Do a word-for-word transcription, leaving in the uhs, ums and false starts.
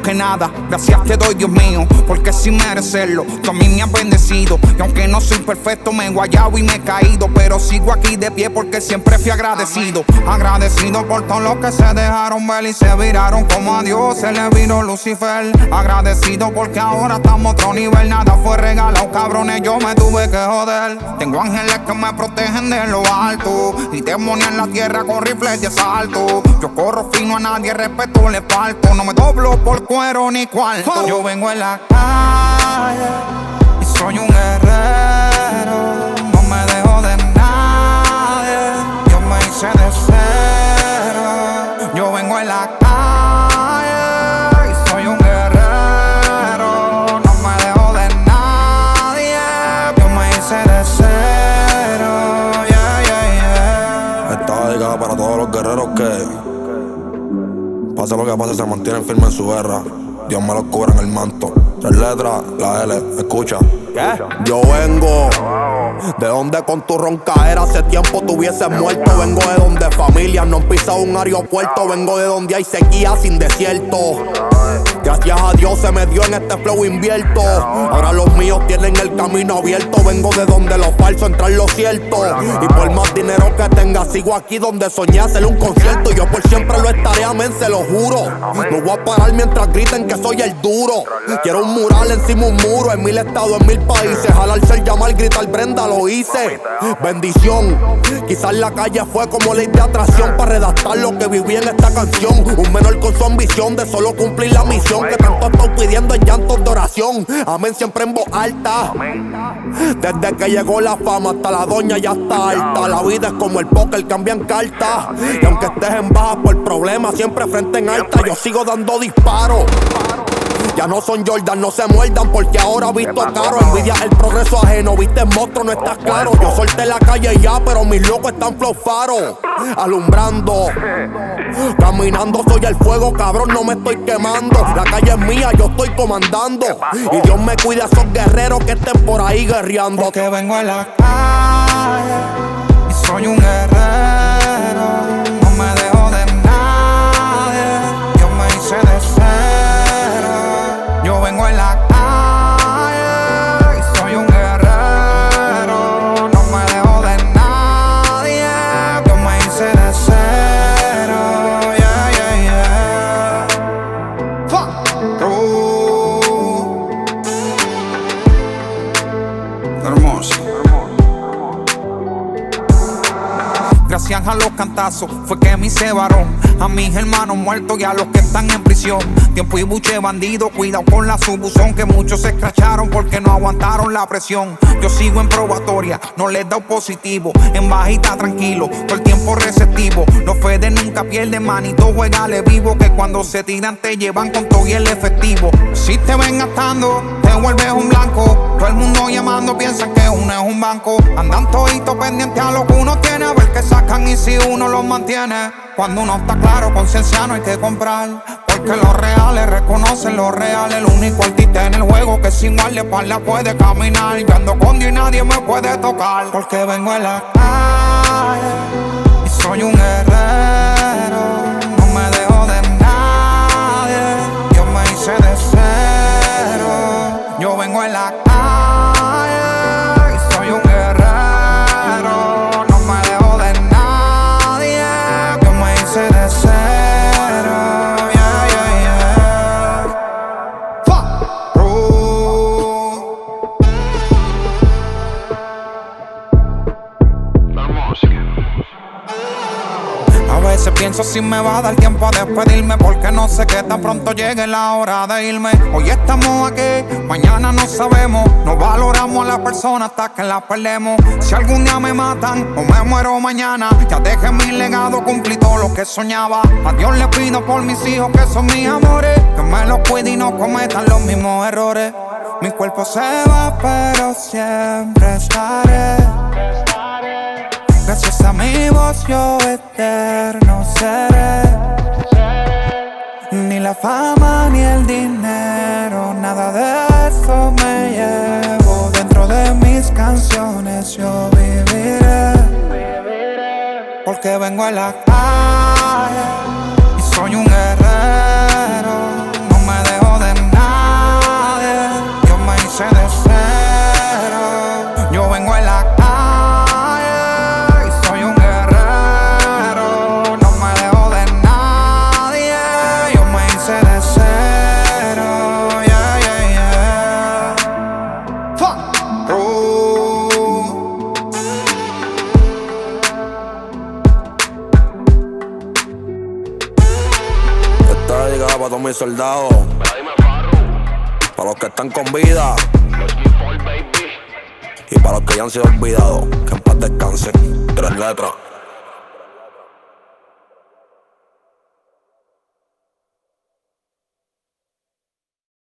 que nada, gracias te doy, Dios mío, porque sin merecerlo tú a mí me has bendecido. Y aunque no soy perfecto, me he guayado y me he caído, pero sigo aquí de pie porque siempre fui agradecido. Agradecido por todos los que se dejaron ver y se viraron como a Dios se le vino Lucifer. Agradecido porque ahora estamos a otro nivel, nada fue regalado, cabrones, yo me tuve que joder. Tengo ángeles que me protegen de lo alto y demonios en la tierra con rifles de asalto. Yo corro fino, a nadie respeto le falto, no me doblo por cuero ni cuarto. Yo vengo en la calle y soy un guerrero, no me dejo de nadie, yo me hice de cero. Yo vengo en la calle y soy un guerrero, no me dejo de nadie, yo me hice de cero. Yeah, yeah, yeah. Esta dedicada para todos los guerreros que, pase lo que pase, se mantienen firmes en su guerra. Dios me los cubra en el manto. Tres letras, la L, escucha. ¿Qué? Yo vengo de donde con tu roncaera hace tiempo te hubieses muerto. Vengo de donde familias no han pisado un aeropuerto. Vengo de donde hay sequía sin desierto. Gracias a Dios se me dio en este flow invierto. Ahora los míos tienen el camino abierto. Vengo de donde lo falso entra en lo cierto. Y por más dinero que tenga, sigo aquí donde soñé hacer un concierto. Yo por siempre lo estaré, amén, se lo juro. No voy a parar mientras griten que soy el duro. Quiero un mural encima un muro, en mil estados, en mil países. Jalarse el llamar, gritar Brenda, lo hice. Bendición. Quizás la calle fue como ley de atracción para redactar lo que viví en esta canción. Un menor con su ambición de solo cumplir la misión que tanto estoy pidiendo en llantos de oración. Amén, siempre en voz alta. Desde que llegó la fama hasta la doña ya está alta. La vida es como el póker, cambian cartas. Y aunque estés en baja por problemas, siempre frente en alta, yo sigo dando disparos. Ya no son Jordan, no se muerdan porque ahora visto caro. Envidia el progreso ajeno, viste el monstruo, no estás claro. Yo solté la calle ya, pero mis locos están flow faro. Alumbrando, caminando soy el fuego, cabrón, no me estoy quemando. La calle es mía, yo estoy comandando. Y Dios me cuida a esos guerreros que estén por ahí guerreando. Porque vengo en la calle y soy un guerrero, no me dejo de nadie, yo me hice de cero. Yo vengo en la calle y soy un guerrero, no me dejo de nadie, yo me hice de cero. Yeah, yeah, yeah. Fuck. Oh. Hermoso. Gracias a los cantazos fue que me hice varón. A mis hermanos muertos y a los que están en prisión. Tiempo y buche bandido, cuidado con la subuzón, que muchos se escracharon porque no aguantaron la presión. Yo sigo en probatoria, no les da positivo. En bajita tranquilo, todo el tiempo receptivo. Los Fedes nunca pierden, manito, juegale vivo, que cuando se tiran te llevan con todo y el efectivo. Si te ven gastando, te vuelves un blanco. Todo el mundo llamando piensan que uno es un banco. Andan toditos pendientes a lo que uno tiene, a ver qué sacan y si uno los mantiene. Cuando uno está claro, conciencia no hay que comprar, porque los reales reconocen los reales. El único artista en el juego que sin guardaespaldas puede caminar. Yo ando con Dios y nadie me puede tocar, porque vengo en la calle y soy un guerrero, no me dejo de nadie, yo me hice de cero. Yo vengo en la calle y soy un guerrero, no me dejo de nadie, yo me hice de cero. Yeah, yeah, yeah. Fuck. Oh. A veces pienso si me va a dar tiempo a despedirme, porque no sé que tan pronto llegue la hora de irme. Hoy estamos aquí, mañana no sabemos. No valoramos a la persona hasta que la perdemos. Si algún día me matan o me muero mañana, ya dejé mi legado, cumplí todo lo que soñaba. A Dios le pido por mis hijos que son mis amores, que me los cuide y no cometan los mismos errores. Mi cuerpo se va pero siempre estaré. Gracias a mi voz yo eterno seré. Ni la fama ni el dinero, nada de eso me llevo. Dentro de mis canciones yo viviré, porque vengo en la calle y soy un guerrero, no me dejo soldado. Para los que están con vida. Y para los que ya han sido olvidados, que en paz descansen. Tres letras.